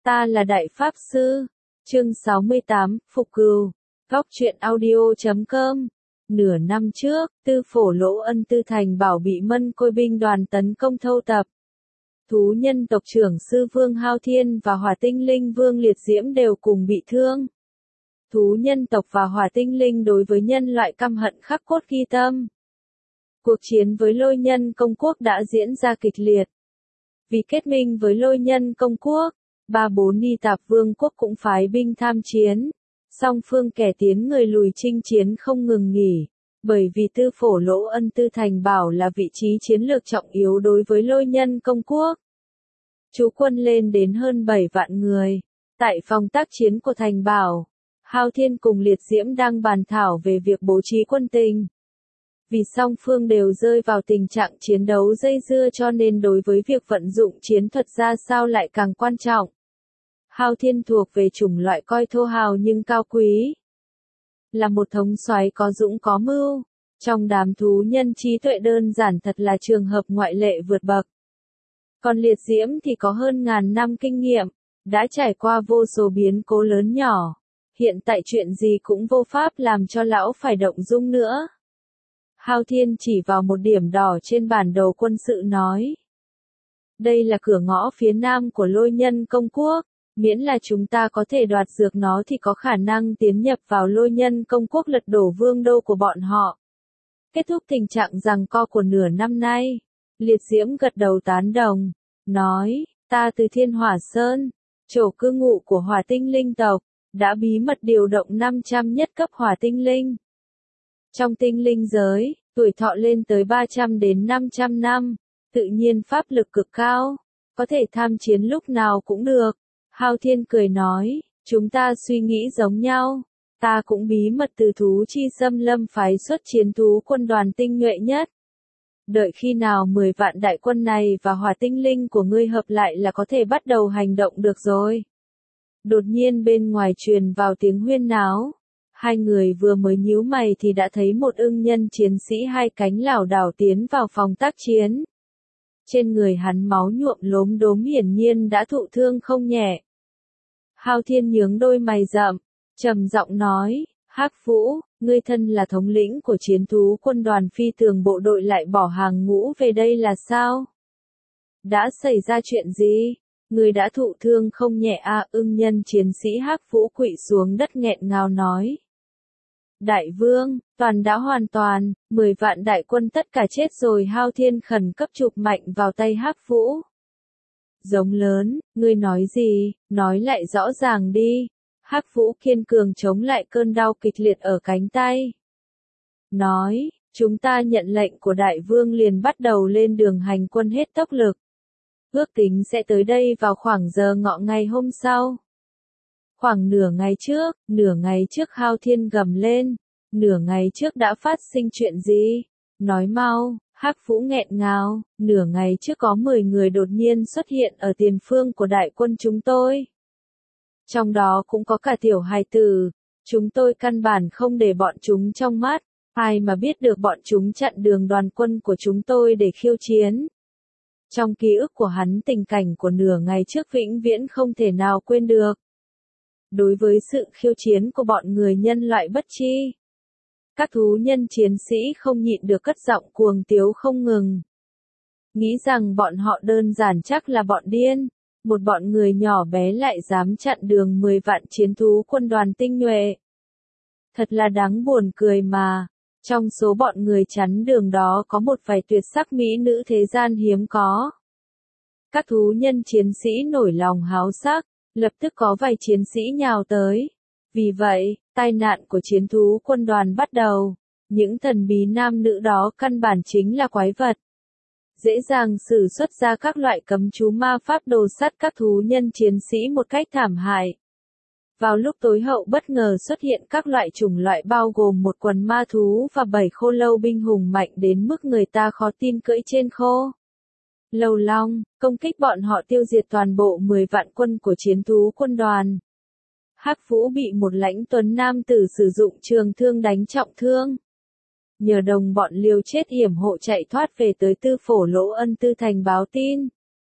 Ta là Đại Pháp Sư. Chương 68, Phục Cừu. Góc truyện audio.com. Nửa năm trước, Tư Phổ Lỗ Ân Tư Thành Bảo bị Mân Côi binh đoàn tấn công thâu tập. Thú nhân tộc trưởng Sư Vương Hao Thiên và Hỏa Tinh Linh Vương Liệt Diễm đều cùng bị thương. Thú nhân tộc và Hỏa Tinh Linh đối với nhân loại căm hận khắc cốt ghi tâm. Cuộc chiến với Lôi Nhân Công Quốc đã diễn ra kịch liệt. Vì kết minh với Lôi Nhân Công Quốc, 3-4 Ni Tạp Vương quốc cũng phái binh tham chiến. Song phương kẻ tiến người lùi chinh chiến không ngừng nghỉ, bởi vì Tư Phổ Lỗ Ân Tư Thành Bảo là vị trí chiến lược trọng yếu đối với Lôi Nhân Công Quốc. Trú quân lên đến hơn 7 vạn người. Tại phòng tác chiến của Thành Bảo, Hao Thiên cùng Liệt Diễm đang bàn thảo về việc bố trí quân tình. Vì song phương đều rơi vào tình trạng chiến đấu dây dưa cho nên đối với việc vận dụng chiến thuật ra sao lại càng quan trọng. Hao Thiên thuộc về chủng loại coi thô hào nhưng cao quý. Là một thống soái có dũng có mưu. Trong đám thú nhân trí tuệ đơn giản thật là trường hợp ngoại lệ vượt bậc. Còn Liệt Diễm thì có hơn ngàn năm kinh nghiệm, đã trải qua vô số biến cố lớn nhỏ. Hiện tại chuyện gì cũng vô pháp làm cho lão phải động dung nữa. Hao Thiên chỉ vào một điểm đỏ trên bản đồ quân sự nói. Đây là cửa ngõ phía nam của Lôi Nhân Công Quốc. Miễn là chúng ta có thể đoạt dược nó thì có khả năng tiến nhập vào Lôi Nhân Công Quốc lật đổ vương đô của bọn họ. Kết thúc tình trạng giằng co của nửa năm nay. Liệt Diễm gật đầu tán đồng. Nói, ta từ Thiên Hỏa Sơn, chỗ cư ngụ của Hỏa Tinh Linh tộc, đã bí mật điều động 500 nhất cấp Hỏa Tinh Linh. Trong tinh linh giới, tuổi thọ lên tới 300 đến 500 năm, tự nhiên pháp lực cực cao, có thể tham chiến lúc nào cũng được. Hao Thiên cười nói, chúng ta suy nghĩ giống nhau, ta cũng bí mật từ thú chi xâm lâm phái xuất chiến thú quân đoàn tinh nhuệ nhất. Đợi khi nào 10 vạn đại quân này và Hỏa Tinh Linh của ngươi hợp lại là có thể bắt đầu hành động được rồi. Đột nhiên bên ngoài truyền vào tiếng huyên náo. Hai người vừa mới nhíu mày thì đã thấy một ưng nhân chiến sĩ hai cánh lảo đảo tiến vào phòng tác chiến. Trên người hắn máu nhuộm lốm đốm hiển nhiên đã thụ thương không nhẹ. Hao Thiên nhướng đôi mày rậm, trầm giọng nói, Hắc Vũ, ngươi thân là thống lĩnh của chiến thú quân đoàn phi tường bộ đội lại bỏ hàng ngũ về đây là sao? Đã xảy ra chuyện gì? Ngươi đã thụ thương không nhẹ à? Ưng nhân chiến sĩ Hắc Vũ quỵ xuống đất nghẹn ngào nói. Đại vương, toàn đã hoàn toàn, 10 vạn đại quân tất cả chết rồi. Hao Thiên khẩn cấp chụp mạnh vào tay Hắc Vũ. Giống lớn, ngươi nói gì, nói lại rõ ràng đi. Hắc Vũ kiên cường chống lại cơn đau kịch liệt ở cánh tay. Nói, chúng ta nhận lệnh của đại vương liền bắt đầu lên đường hành quân hết tốc lực. Ước tính sẽ tới đây vào khoảng giờ ngọ ngày hôm sau. Khoảng nửa ngày trước Hao Thiên gầm lên. Nửa ngày trước đã phát sinh chuyện gì? Nói mau. Hắc Vũ nghẹn ngào, nửa ngày trước có 10 người đột nhiên xuất hiện ở tiền phương của đại quân chúng tôi. Trong đó cũng có cả tiểu hài tử, chúng tôi căn bản không để bọn chúng trong mắt, ai mà biết được bọn chúng chặn đường đoàn quân của chúng tôi để khiêu chiến. Trong ký ức của hắn tình cảnh của nửa ngày trước vĩnh viễn không thể nào quên được. Đối với sự khiêu chiến của bọn người nhân loại bất tri, các thú nhân chiến sĩ không nhịn được cất giọng cuồng tiếu không ngừng. Nghĩ rằng bọn họ đơn giản chắc là bọn điên, một bọn người nhỏ bé lại dám chặn đường 10 vạn chiến thú quân đoàn tinh nhuệ. Thật là đáng buồn cười mà, trong số bọn người chắn đường đó có một vài tuyệt sắc mỹ nữ thế gian hiếm có. Các thú nhân chiến sĩ nổi lòng háo sắc, lập tức có vài chiến sĩ nhào tới. Vì vậy, tai nạn của chiến thú quân đoàn bắt đầu. Những thần bí nam nữ đó căn bản chính là quái vật. Dễ dàng sử xuất ra các loại cấm chú ma pháp đồ sắt các thú nhân chiến sĩ một cách thảm hại. Vào lúc tối hậu bất ngờ xuất hiện các loại chủng loại bao gồm một quần ma thú và 7 khô lâu binh hùng mạnh đến mức người ta khó tin cưỡi trên khô lâu long, công kích bọn họ tiêu diệt toàn bộ 10 vạn quân của chiến thú quân đoàn. Hắc Vũ bị một lãnh tuấn nam tử sử dụng trường thương đánh trọng thương. Nhờ đồng bọn liều chết hiểm hộ chạy thoát về tới Tư Phổ Lỗ Ân Tư Thành báo tin.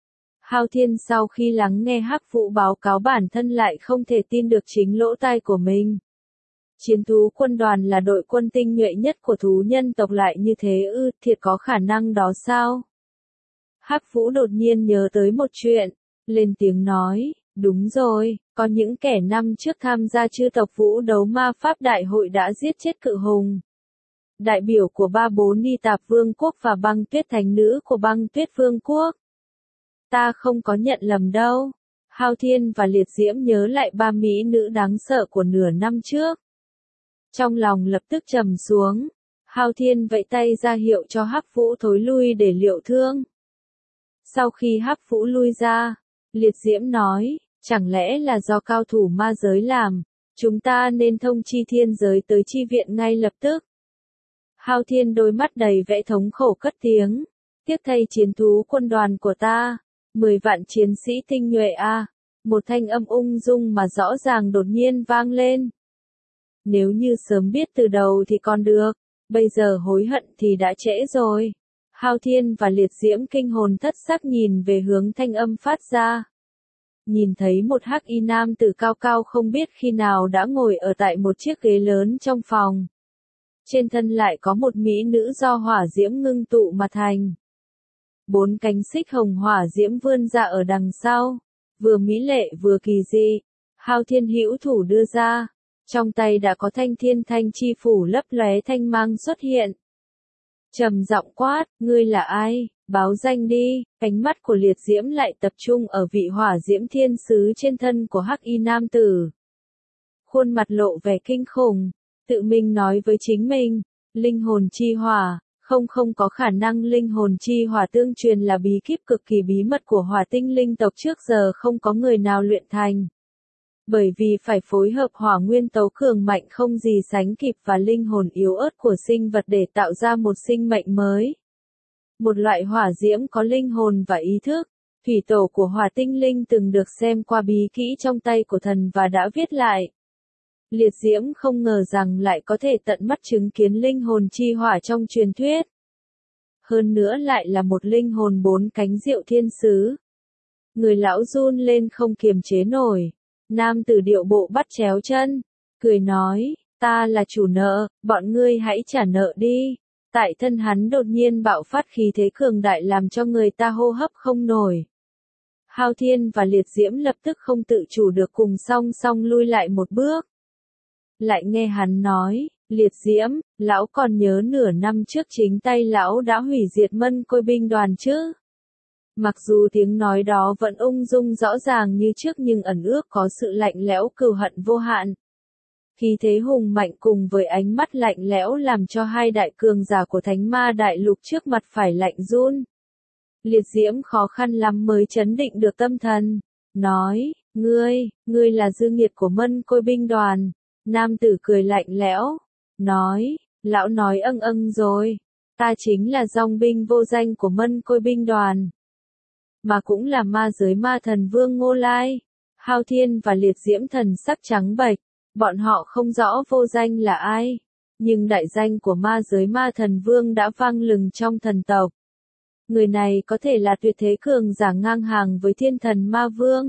Hao Thiên sau khi lắng nghe Hắc Vũ báo cáo bản thân lại không thể tin được chính lỗ tai của mình. Chiến thú quân đoàn là đội quân tinh nhuệ nhất của thú nhân tộc lại như thế ư, thiệt có khả năng đó sao? Hắc Vũ đột nhiên nhớ tới một chuyện, lên tiếng nói, đúng rồi, có những kẻ năm trước tham gia chư tộc Vũ đấu ma pháp đại hội đã giết chết cự hùng. Đại biểu của 34 Ni Tạp Vương quốc và Băng Tuyết Thánh Nữ của Băng Tuyết Vương quốc. Ta không có nhận lầm đâu. Hao Thiên và Liệt Diễm nhớ lại ba mỹ nữ đáng sợ của nửa năm trước. Trong lòng lập tức trầm xuống. Hao Thiên vẫy tay ra hiệu cho Hắc Vũ thối lui để liệu thương. Sau khi Hắc Vũ lui ra, Liệt Diễm nói, chẳng lẽ là do cao thủ ma giới làm, chúng ta nên thông chi thiên giới tới chi viện ngay lập tức. Hao Thiên đôi mắt đầy vẻ thống khổ cất tiếng, tiếc thay chiến thú quân đoàn của ta, 10 vạn chiến sĩ tinh nhuệ a. Một thanh âm ung dung mà rõ ràng đột nhiên vang lên. Nếu như sớm biết từ đầu thì còn được, bây giờ hối hận thì đã trễ rồi. Hao Thiên và Liệt Diễm kinh hồn thất sắc nhìn về hướng thanh âm phát ra. Nhìn thấy một hắc y nam tử cao cao không biết khi nào đã ngồi ở tại một chiếc ghế lớn trong phòng. Trên thân lại có một mỹ nữ do hỏa diễm ngưng tụ mà thành. 4 cánh xích hồng hỏa diễm vươn ra ở đằng sau, vừa mỹ lệ vừa kỳ dị. Hao Thiên hữu thủ đưa ra, trong tay đã có thanh thiên thanh chi phủ lấp lóe thanh mang xuất hiện. Trầm giọng quát, ngươi là ai, báo danh đi. Ánh mắt của Liệt Diễm lại tập trung ở vị hỏa diễm thiên sứ trên thân của hắc y nam tử. Khuôn mặt lộ vẻ kinh khủng, tự mình nói với chính mình, linh hồn chi hỏa, không có khả năng. Linh hồn chi hỏa tương truyền là bí kíp cực kỳ bí mật của hỏa tinh linh tộc, trước giờ không có người nào luyện thành. Bởi vì phải phối hợp hỏa nguyên tố cường mạnh không gì sánh kịp và linh hồn yếu ớt của sinh vật để tạo ra một sinh mệnh mới. Một loại hỏa diễm có linh hồn và ý thức, thủy tổ của hỏa tinh linh từng được xem qua bí kỹ trong tay của thần và đã viết lại. Liệt Diễm không ngờ rằng lại có thể tận mắt chứng kiến linh hồn chi hỏa trong truyền thuyết. Hơn nữa lại là một linh hồn 4 cánh diệu thiên sứ. Người lão run lên không kiềm chế nổi. Nam tử điệu bộ bắt chéo chân, cười nói, ta là chủ nợ, bọn ngươi hãy trả nợ đi. Tại thân hắn đột nhiên bạo phát khí thế cường đại làm cho người ta hô hấp không nổi. Hao Thiên và Liệt Diễm lập tức không tự chủ được cùng song song lui lại một bước. Lại nghe hắn nói, Liệt Diễm, lão còn nhớ nửa năm trước chính tay lão đã hủy diệt Mân Côi binh đoàn chứ? Mặc dù tiếng nói đó vẫn ung dung rõ ràng như trước nhưng ẩn ước có sự lạnh lẽo cừu hận vô hạn. Khí thế hùng mạnh cùng với ánh mắt lạnh lẽo làm cho hai đại cường giả của Thánh Ma Đại Lục trước mặt phải lạnh run. Liệt Diễm khó khăn lắm mới trấn định được tâm thần, nói, ngươi là dư nghiệt của Mân Côi binh đoàn. Nam tử cười lạnh lẽo, nói, lão nói rồi, ta chính là dòng binh vô danh của Mân Côi binh đoàn. Mà cũng là ma giới ma thần vương Ngô Lai. Hao Thiên và Liệt Diễm thần sắc trắng bệch, bọn họ không rõ vô danh là ai, nhưng đại danh của ma giới ma thần vương đã vang lừng trong thần tộc. Người này có thể là tuyệt thế cường giả ngang hàng với thiên thần ma vương.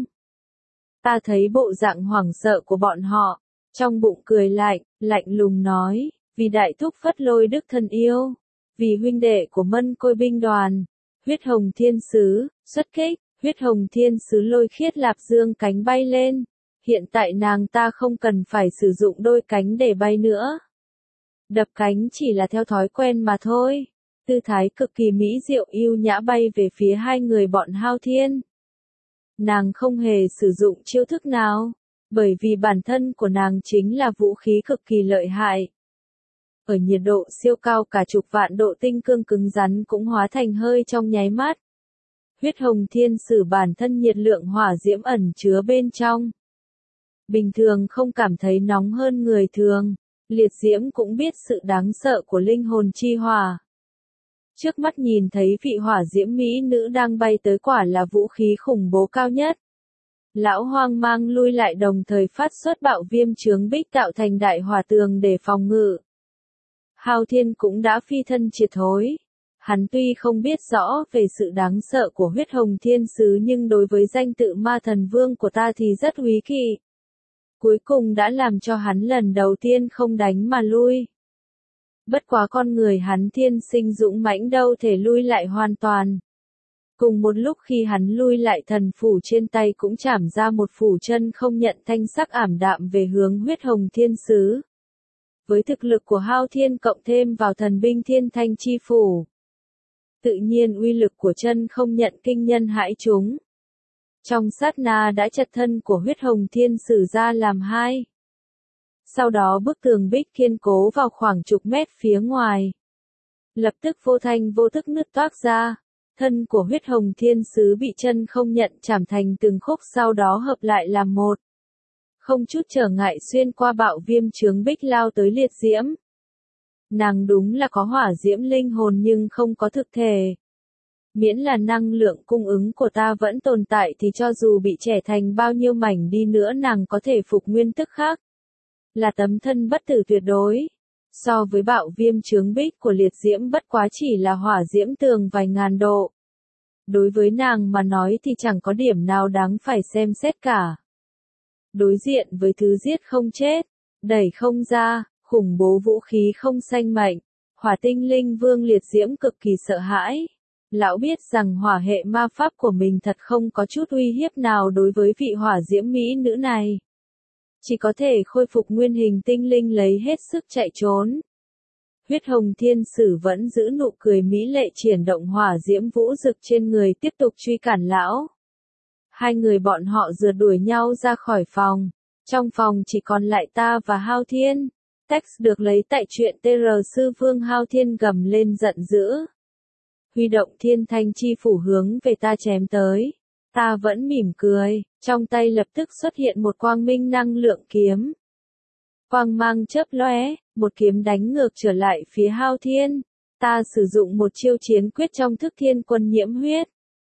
Ta thấy bộ dạng hoảng sợ của bọn họ, trong bụng cười lạnh lùng nói, vì đại thúc Phất Lôi Đức thân yêu, vì huynh đệ của Mân Côi binh đoàn. Huyết hồng thiên sứ, xuất kích, huyết hồng thiên sứ Lôi Khiết Lạp dương cánh bay lên. Hiện tại nàng ta không cần phải sử dụng đôi cánh để bay nữa. Đập cánh chỉ là theo thói quen mà thôi. Tư thái cực kỳ mỹ diệu yêu nhã bay về phía hai người bọn Hao Thiên. Nàng không hề sử dụng chiêu thức nào, bởi vì bản thân của nàng chính là vũ khí cực kỳ lợi hại. Ở nhiệt độ siêu cao cả chục vạn độ tinh cương cứng rắn cũng hóa thành hơi trong nháy mắt. Huyết hồng thiên sử bản thân nhiệt lượng hỏa diễm ẩn chứa bên trong. Bình thường không cảm thấy nóng hơn người thường, Liệt Diễm cũng biết sự đáng sợ của linh hồn chi hỏa. Trước mắt nhìn thấy vị hỏa diễm mỹ nữ đang bay tới quả là vũ khí khủng bố cao nhất. Lão hoang mang lui lại đồng thời phát xuất bạo viêm chướng bích tạo thành đại hỏa tường để phòng ngự. Hao Thiên cũng đã phi thân triệt thối. Hắn tuy không biết rõ về sự đáng sợ của huyết hồng thiên sứ nhưng đối với danh tự ma thần vương của ta thì rất úy kỵ. Cuối cùng đã làm cho hắn lần đầu tiên không đánh mà lui. Bất quá con người hắn thiên sinh dũng mãnh đâu thể lui lại hoàn toàn. Cùng một lúc khi hắn lui lại thần phủ trên tay cũng chảm ra một phủ chân không nhận thanh sắc ảm đạm về hướng huyết hồng thiên sứ. Với thực lực của Hao Thiên cộng thêm vào thần binh thiên thanh chi phủ. Tự nhiên uy lực của chân không nhận kinh nhân hãi chúng. Trong sát na đã chặt thân của huyết hồng thiên sử ra làm hai. Sau đó bức tường bích kiên cố vào khoảng chục mét phía ngoài. Lập tức vô thanh vô thức nứt toác ra. Thân của huyết hồng thiên sứ bị chân không nhận chảm thành từng khúc sau đó hợp lại làm một. Không chút trở ngại xuyên qua bạo viêm chướng bích lao tới liệt diễm. Nàng đúng là có hỏa diễm linh hồn nhưng không có thực thể. Miễn là năng lượng cung ứng của ta vẫn tồn tại thì cho dù bị chẻ thành bao nhiêu mảnh đi nữa nàng có thể phục nguyên tức khắc. Là tấm thân bất tử tuyệt đối. So với bạo viêm chướng bích của liệt diễm bất quá chỉ là hỏa diễm tường vài ngàn độ. Đối với nàng mà nói thì chẳng có điểm nào đáng phải xem xét cả. Đối diện với thứ giết không chết, đẩy không ra, khủng bố vũ khí không sanh mệnh, hỏa tinh linh vương liệt diễm cực kỳ sợ hãi. Lão biết rằng hỏa hệ ma pháp của mình thật không có chút uy hiếp nào đối với vị hỏa diễm mỹ nữ này. Chỉ có thể khôi phục nguyên hình tinh linh lấy hết sức chạy trốn. Huyết hồng thiên sử vẫn giữ nụ cười mỹ lệ triển động hỏa diễm vũ rực trên người tiếp tục truy cản lão. Hai người bọn họ rượt đuổi nhau ra khỏi phòng. Trong phòng chỉ còn lại ta và Hao Thiên. Text được lấy tại truyện TR Sư Vương. Hao Thiên gầm lên giận dữ. Huy động thiên thanh chi phủ hướng về ta chém tới. Ta vẫn mỉm cười, trong tay lập tức xuất hiện một quang minh năng lượng kiếm. Quang mang chớp lóe, một kiếm đánh ngược trở lại phía Hao Thiên. Ta sử dụng một chiêu chiến quyết trong thức thiên quân nhiễm huyết.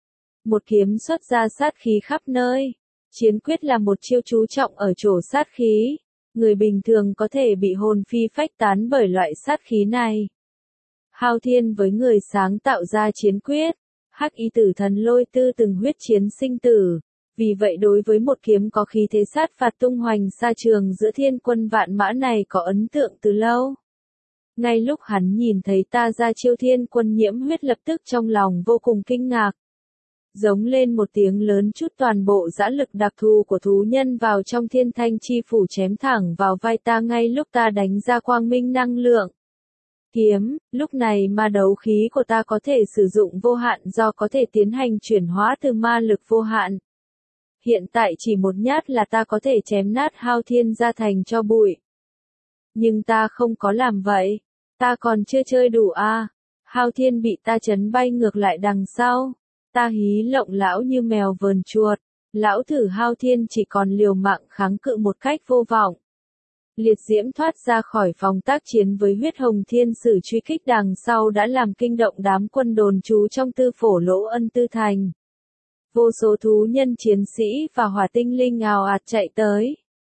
Một kiếm xuất ra sát khí khắp nơi. Chiến quyết là một chiêu chú trọng ở chỗ sát khí. Người bình thường có thể bị hồn phi phách tán bởi loại sát khí này. Hao Thiên với người sáng tạo ra chiến quyết. Hắc y tử thần lôi tư từng huyết chiến sinh tử. Vì vậy đối với một kiếm có khí thế sát phạt tung hoành xa trường giữa thiên quân vạn mã này có ấn tượng từ lâu. Ngay lúc hắn nhìn thấy ta ra chiêu thiên quân nhiễm huyết lập tức trong lòng vô cùng kinh ngạc. Giống lên một tiếng lớn chút toàn bộ dã lực đặc thù của thú nhân vào trong thiên thanh chi phủ chém thẳng vào vai ta ngay lúc ta đánh ra quang minh năng lượng. Kiếm, lúc này ma đấu khí của ta có thể sử dụng vô hạn do có thể tiến hành chuyển hóa từ ma lực vô hạn. Hiện tại chỉ một nhát là ta có thể chém nát Hao Thiên ra thành cho bụi. Nhưng ta không có làm vậy. Ta còn chưa chơi đủ à. Hao Thiên bị ta chấn bay ngược lại đằng sau. Ta hí lộng lão như mèo vờn chuột. Lão thử Hao Thiên chỉ còn liều mạng kháng cự một cách vô vọng. Liệt diễm thoát ra khỏi phòng tác chiến với huyết hồng thiên sử truy kích đằng sau đã làm kinh động đám quân đồn trú trong tư phổ lỗ ân tư thành. Vô số thú nhân chiến sĩ và hỏa tinh linh ào ạt chạy tới.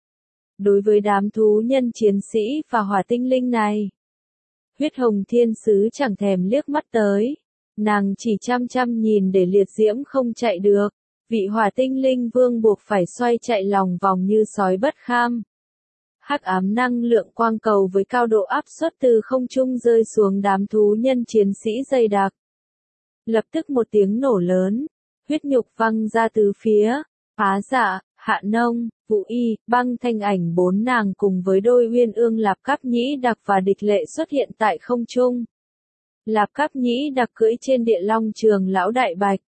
Đối với đám thú nhân chiến sĩ và hỏa tinh linh này, huyết hồng thiên sứ chẳng thèm liếc mắt tới. Nàng chỉ chăm chăm nhìn để liệt diễm không chạy được. Vị hỏa tinh linh vương buộc phải xoay chạy lòng vòng như sói bất kham. Hắc ám năng lượng quang cầu với cao độ áp suất từ không trung rơi xuống đám thú nhân chiến sĩ dày đặc. Lập tức một tiếng nổ lớn, huyết nhục văng ra từ phía, Phá Dạ, Hạ Nông, Vũ Y, Băng Thanh Ảnh bốn nàng cùng với đôi uyên ương Lạp Cáp Nhĩ Đặc và Địch Lệ xuất hiện tại không trung. Lạp Cáp Nhĩ Đặc cưỡi trên địa long trường lão đại bạch.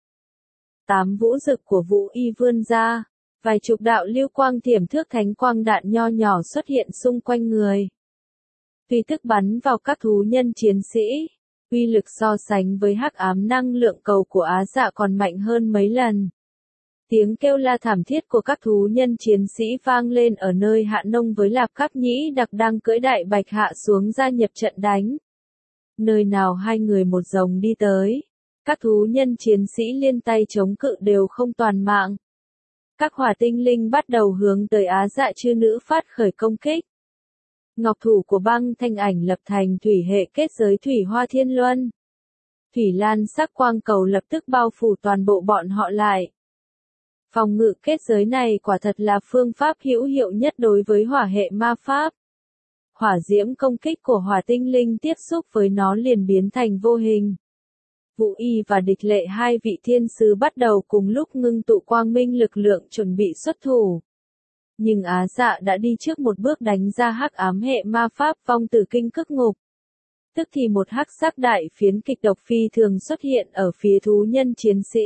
8 vũ dực của Vũ Y vươn ra. Vài chục đạo lưu quang thiểm thước thánh quang đạn nho nhỏ xuất hiện xung quanh người. Tùy thức bắn vào các thú nhân chiến sĩ. Uy lực so sánh với hắc ám năng lượng cầu của Á Dạ còn mạnh hơn mấy lần. Tiếng kêu la thảm thiết của các thú nhân chiến sĩ vang lên ở nơi Hạ Nông với Lạp Cáp Nhĩ Đặc đang cưỡi đại bạch hạ xuống gia nhập trận đánh. Nơi nào hai người một rồng đi tới. Các thú nhân chiến sĩ liên tay chống cự đều không toàn mạng. Các hỏa tinh linh bắt đầu hướng tới Á Dạ chư nữ phát khởi công kích. Ngọc thủ của Băng Thanh Ảnh lập thành thủy hệ kết giới thủy hoa thiên luân. thủy lan sắc quang cầu lập tức bao phủ toàn bộ bọn họ lại. Phòng ngự kết giới này quả thật là phương pháp hữu hiệu nhất đối với hỏa hệ ma pháp. Hỏa diễm công kích của hỏa tinh linh tiếp xúc với nó liền biến thành vô hình. Vũ Y và Địch Lệ hai vị thiên sứ bắt đầu cùng lúc ngưng tụ quang minh lực lượng chuẩn bị xuất thủ. Nhưng Á Dạ đã đi trước một bước đánh ra hắc ám hệ ma pháp vong tử kinh cức ngục. Tức thì một hắc sắc đại phiến kịch độc phi thường xuất hiện ở phía thú nhân chiến sĩ.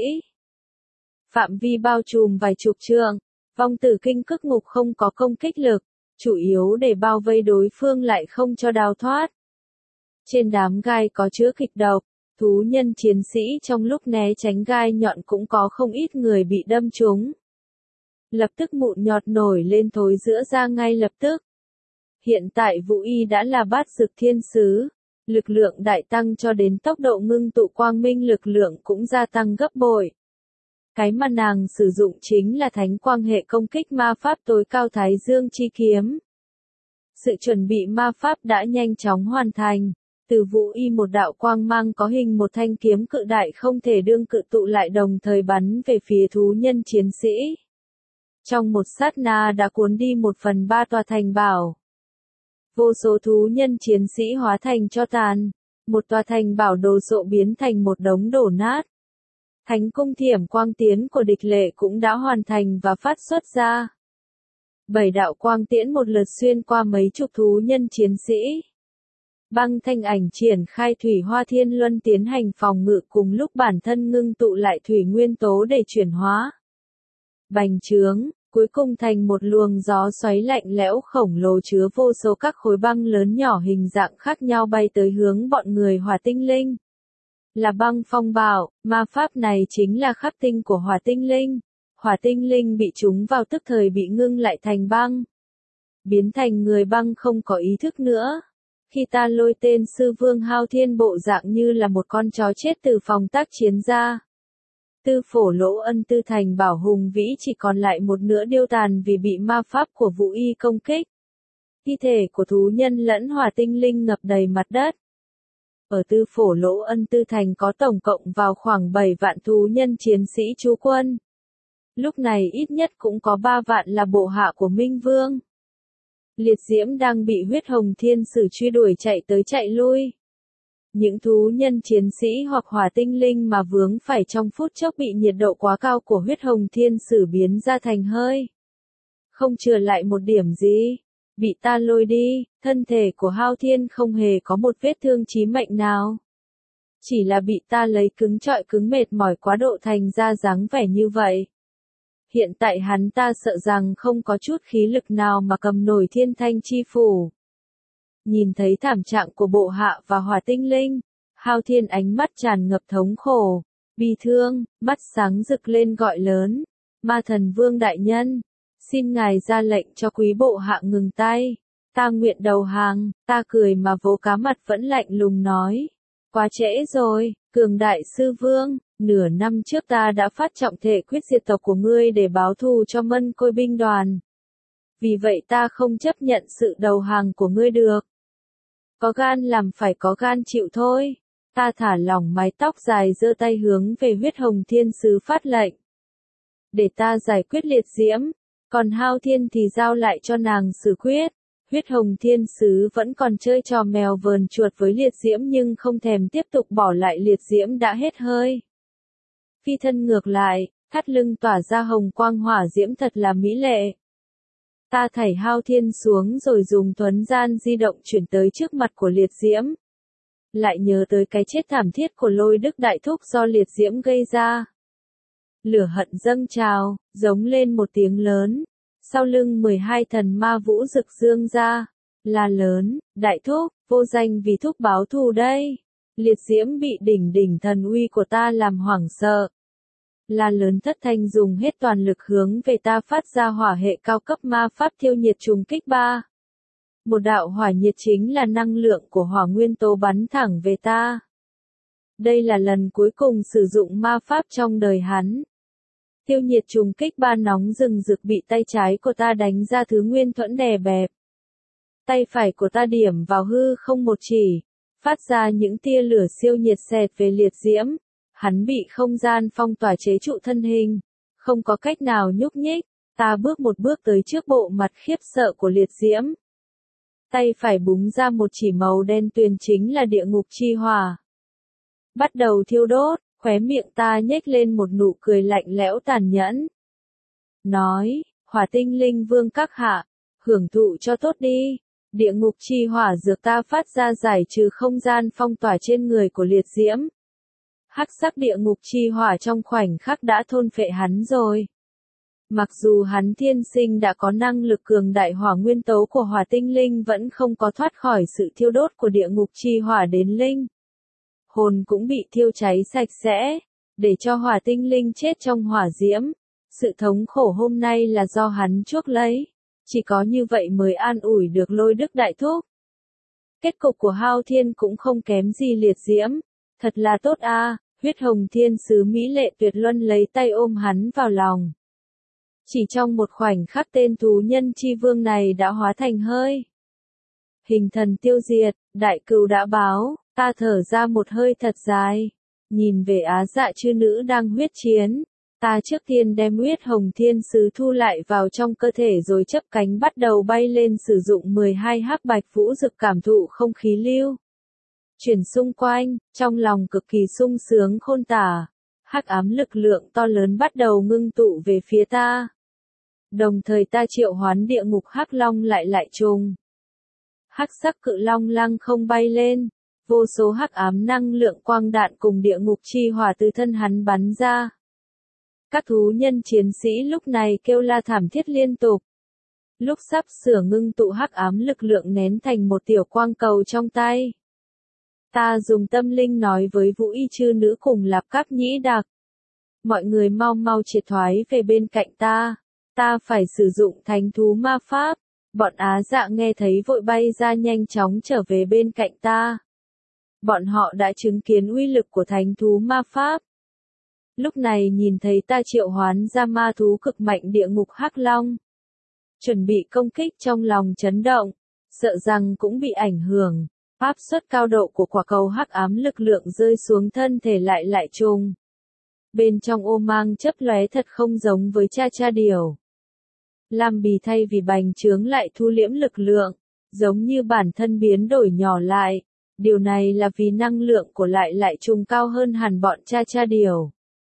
Phạm vi bao trùm vài chục trượng, vong tử kinh cức ngục không có công kích lực, chủ yếu để bao vây đối phương lại không cho đào thoát. Trên đám gai có chứa kịch độc, thú nhân chiến sĩ trong lúc né tránh gai nhọn cũng có không ít người bị đâm trúng. Lập tức mụn nhọt nổi lên thối giữa da ngay lập tức. Hiện tại Vũ Y đã là bát dực thiên sứ, lực lượng đại tăng cho đến tốc độ ngưng tụ quang minh lực lượng cũng gia tăng gấp bội. Cái mà nàng sử dụng chính là thánh quang hệ công kích ma pháp tối cao Thái Dương chi kiếm. Sự chuẩn bị ma pháp đã nhanh chóng hoàn thành. Từ Vũ Y một đạo quang mang có hình một thanh kiếm cự đại không thể đương cự tụ lại đồng thời bắn về phía thú nhân chiến sĩ. Trong một sát na đã cuốn đi 1/3 tòa thành bảo. Vô số thú nhân chiến sĩ hóa thành tro tàn, một tòa thành bảo đồ sộ biến thành một đống đổ nát. Thánh cung thiểm quang tiến của Địch Lệ cũng đã hoàn thành và phát xuất ra. 7 đạo quang tiễn một lượt xuyên qua mấy chục thú nhân chiến sĩ. Băng thanh ảnh triển khai thủy hoa thiên luân tiến hành phòng ngự cùng lúc bản thân ngưng tụ lại thủy nguyên tố để chuyển hóa. Bành trướng, cuối cùng thành một luồng gió xoáy lạnh lẽo khổng lồ chứa vô số các khối băng lớn nhỏ hình dạng khác nhau bay tới hướng bọn người hỏa tinh linh. Là băng phong bạo, ma pháp này chính là khắc tinh của hỏa tinh linh. Hỏa tinh linh bị chúng vào tức thời bị ngưng lại thành băng. Biến thành người băng không có ý thức nữa. Khi ta lôi tên sư vương Hao Thiên bộ dạng như là một con chó chết từ phòng tác chiến ra. Tư Phổ Lỗ Ân Tư Thành Bảo hùng vĩ chỉ còn lại một nửa điêu tàn vì bị ma pháp của Vũ Y công kích. Thi thể của thú nhân lẫn hỏa tinh linh ngập đầy mặt đất. Ở Tư Phổ Lỗ Ân Tư Thành có tổng cộng vào khoảng 7 vạn thú nhân chiến sĩ trú quân. Lúc này ít nhất cũng có 3 vạn là bộ hạ của Minh Vương. Liệt diễm đang bị huyết hồng thiên sử truy đuổi chạy tới chạy lui. Những thú nhân chiến sĩ hoặc hỏa tinh linh mà vướng phải trong phút chốc bị nhiệt độ quá cao của huyết hồng thiên sử biến ra thành hơi. Không chừa lại một điểm gì. Bị ta lôi đi, thân thể của Hao Thiên không hề có một vết thương chí mệnh nào. Chỉ là bị ta lấy cứng trọi cứng mệt mỏi quá độ thành ra dáng vẻ như vậy. Hiện tại hắn ta sợ rằng không có chút khí lực nào mà cầm nổi thiên thanh chi phủ. Nhìn thấy thảm trạng của bộ hạ và hỏa tinh linh, Hao Thiên ánh mắt tràn ngập thống khổ, bi thương, mắt sáng rực lên gọi lớn. Ma thần vương đại nhân, xin ngài ra lệnh cho quý bộ hạ ngừng tay. Ta nguyện đầu hàng, ta cười mà vỗ cá mặt vẫn lạnh lùng nói. Quá trễ rồi, cường đại sư vương, nửa năm trước ta đã phát trọng thể quyết diệt tộc của ngươi để báo thù cho Mân Côi binh đoàn. Vì vậy ta không chấp nhận sự đầu hàng của ngươi được. Có gan làm phải có gan chịu thôi. Ta thả lỏng mái tóc dài giơ tay hướng về huyết hồng thiên sứ phát lệnh. Để ta giải quyết liệt diễm, còn Hao Thiên thì giao lại cho nàng xử quyết. Huyết hồng thiên sứ vẫn còn chơi trò mèo vờn chuột với liệt diễm nhưng không thèm tiếp tục bỏ lại liệt diễm đã hết hơi. Phi thân ngược lại, thắt lưng tỏa ra hồng quang hỏa diễm thật là mỹ lệ. Ta thảy Hao Thiên xuống rồi dùng thuấn gian di động chuyển tới trước mặt của liệt diễm. Lại nhớ tới cái chết thảm thiết của Lôi Đức Đại Thúc do liệt diễm gây ra. Lửa hận dâng trào, giống lên một tiếng lớn. Sau lưng 12 thần ma vũ rực dương ra. La lớn, Đại Thúc, vô danh vì thúc báo thù đây. Liệt diễm bị đỉnh thần uy của ta làm hoảng sợ. La lớn thất thanh dùng hết toàn lực hướng về ta phát ra hỏa hệ cao cấp ma pháp thiêu nhiệt trùng kích 3. Một đạo hỏa nhiệt chính là năng lượng của hỏa nguyên tố bắn thẳng về ta. Đây là lần cuối cùng sử dụng ma pháp trong đời hắn. Thiêu nhiệt trùng kích 3 nóng rừng rực bị tay trái của ta đánh ra thứ nguyên thuẫn đè bẹp. Tay phải của ta điểm vào hư không một chỉ. phát ra những tia lửa siêu nhiệt xẹt về liệt diễm. Hắn bị không gian phong tỏa chế trụ thân hình, không có cách nào nhúc nhích. Ta bước một bước tới trước bộ mặt khiếp sợ của liệt diễm. Tay phải búng ra một chỉ màu đen tuyền chính là địa ngục chi hỏa. Bắt đầu thiêu đốt, khóe miệng ta nhếch lên một nụ cười lạnh lẽo tàn nhẫn. Nói, Hỏa Tinh Linh Vương các hạ, hưởng thụ cho tốt đi. Địa ngục chi hỏa dược ta phát ra giải trừ không gian phong tỏa trên người của liệt diễm. Hắc sắc địa ngục chi hỏa trong khoảnh khắc đã thôn phệ hắn rồi. Mặc dù hắn thiên sinh đã có năng lực cường đại hỏa nguyên tố của hỏa tinh linh vẫn không có thoát khỏi sự thiêu đốt của địa ngục chi hỏa đến linh. Hồn cũng bị thiêu cháy sạch sẽ, để cho hỏa tinh linh chết trong hỏa diễm. Sự thống khổ hôm nay là do hắn chuốc lấy. Chỉ có như vậy mới an ủi được Lôi Đức đại thúc. Kết cục của Hao Thiên cũng không kém gì liệt diễm. Thật là tốt a. Huyết hồng thiên sứ mỹ lệ tuyệt luân lấy tay ôm hắn vào lòng. Chỉ trong một khoảnh khắc tên thú nhân chi vương này đã hóa thành hơi. Hình thần tiêu diệt, đại cừu đã báo, ta thở ra một hơi thật dài. Nhìn về Á Dạ chư nữ đang huyết chiến. Ta trước tiên đem huyết hồng thiên sứ thu lại vào trong cơ thể rồi chấp cánh bắt đầu bay lên sử dụng 12 hắc bạch vũ dực cảm thụ không khí lưu. Chuyển xung quanh, trong lòng cực kỳ sung sướng khôn tả. Hắc ám lực lượng to lớn bắt đầu ngưng tụ về phía ta. Đồng thời ta triệu hoán địa ngục hắc long lại trùng. Hắc sắc cự long lăng không bay lên. Vô số hắc ám năng lượng quang đạn cùng địa ngục chi hỏa từ thân hắn bắn ra. Các thú nhân chiến sĩ lúc này kêu la thảm thiết liên tục. Lúc sắp sửa ngưng tụ hắc ám lực lượng nén thành một tiểu quang cầu trong tay. Ta dùng tâm linh nói với Vũ Y chư nữ cùng Lạp Cáp Nhĩ Đặc. Mọi người mau triệt thoái về bên cạnh ta. Ta phải sử dụng thánh thú ma pháp. Bọn Á Dạ nghe thấy vội bay ra nhanh chóng trở về bên cạnh ta. Bọn họ đã chứng kiến uy lực của thánh thú ma pháp. Lúc này nhìn thấy ta triệu hoán ra ma thú cực mạnh địa ngục hắc long. Chuẩn bị công kích trong lòng chấn động. Sợ rằng cũng bị ảnh hưởng. Áp suất cao độ của quả cầu hắc ám lực lượng rơi xuống thân thể lại trùng. Bên trong ô mang chớp lóe thật không giống với cha điểu. Lam bì thay vì bành trướng lại thu liễm lực lượng, giống như bản thân biến đổi nhỏ lại. Điều này là vì năng lượng của lại trùng cao hơn hẳn bọn cha điểu.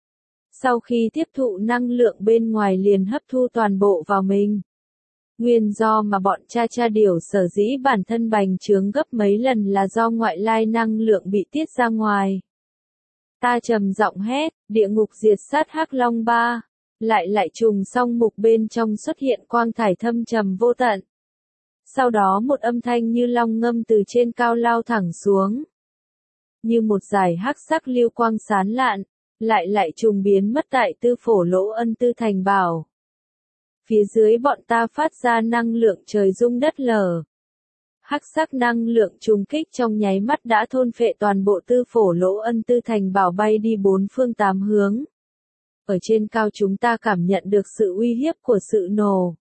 Sau khi tiếp thụ năng lượng bên ngoài liền hấp thu toàn bộ vào mình. Nguyên do mà bọn cha điểu sở dĩ bản thân bành trướng gấp mấy lần là do ngoại lai năng lượng bị tiết ra ngoài. Ta trầm giọng hét, địa ngục diệt sát hắc long 3. Lại trùng song mục bên trong xuất hiện quang thải thâm trầm vô tận. Sau đó một âm thanh như long ngâm từ trên cao lao thẳng xuống. Như một dải hắc sắc lưu quang sán lạn, lại trùng biến mất tại Tư Phổ Lỗ Ân Tư Thành Bảo. Phía dưới bọn ta phát ra năng lượng trời rung đất lở. Hắc sắc năng lượng trùng kích trong nháy mắt đã thôn phệ toàn bộ Tư Phổ Lỗ Ân Tư Thành Bảo bay đi bốn phương tám hướng. Ở trên cao chúng ta cảm nhận được sự uy hiếp của sự nổ.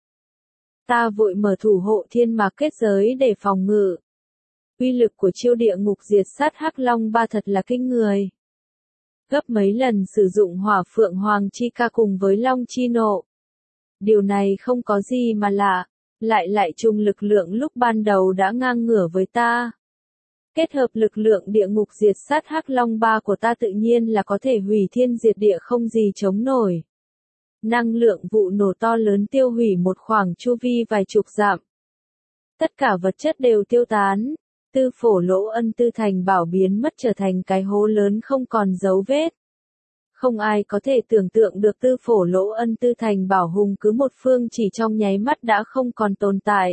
Ta vội mở thủ hộ thiên mạc kết giới để phòng ngự. Uy lực của chiêu địa ngục diệt sát hắc long 3 thật là kinh người. Gấp mấy lần sử dụng hỏa phượng hoàng chi ca cùng với long chi nộ. Điều này không có gì mà lạ. Lại trùng lực lượng lúc ban đầu đã ngang ngửa với ta. Kết hợp lực lượng địa ngục diệt sát hắc long 3 của ta tự nhiên là có thể hủy thiên diệt địa không gì chống nổi. Năng lượng vụ nổ to lớn tiêu hủy một khoảng chu vi vài chục dặm. Tất cả vật chất đều tiêu tán. Tư Phổ Lỗ Ân Tư Thành Bảo biến mất trở thành cái hố lớn không còn dấu vết. Không ai có thể tưởng tượng được Tư Phổ Lỗ Ân Tư Thành Bảo hùng cứ một phương chỉ trong nháy mắt đã không còn tồn tại.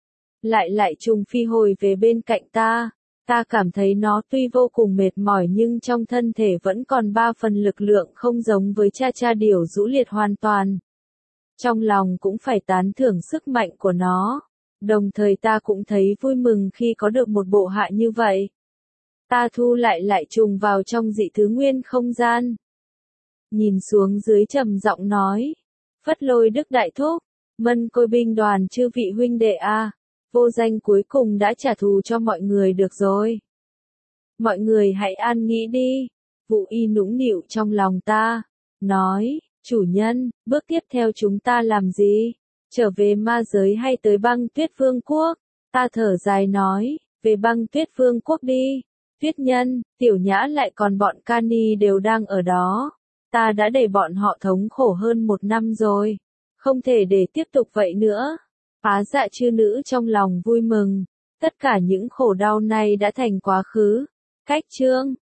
Lại trùng phi hồi về bên cạnh ta. Ta cảm thấy nó tuy vô cùng mệt mỏi nhưng trong thân thể vẫn còn 3 phần lực lượng không giống với cha điểu rũ liệt hoàn toàn. Trong lòng cũng phải tán thưởng sức mạnh của nó. Đồng thời ta cũng thấy vui mừng khi có được một bộ hạ như vậy. Ta thu lại trùng vào trong dị thứ nguyên không gian. Nhìn xuống dưới trầm giọng nói. Phất Lôi Đức đại thúc, Mân Côi binh đoàn chư vị huynh đệ a. Vô danh cuối cùng đã trả thù cho mọi người được rồi. mọi người hãy an nghĩ đi. Vũ Y nũng nịu trong lòng ta, nói, chủ nhân, bước tiếp theo chúng ta làm gì? Trở về ma giới hay tới băng tuyết vương quốc? Ta thở dài nói, về băng tuyết vương quốc đi. Tuyết nhân, tiểu nhã lại còn bọn Cani đều đang ở đó. Ta đã để bọn họ thống khổ hơn 1 năm rồi. Không thể để tiếp tục vậy nữa. Phá Dạ chư nữ trong lòng vui mừng. Tất cả những khổ đau này đã thành quá khứ. Cách chương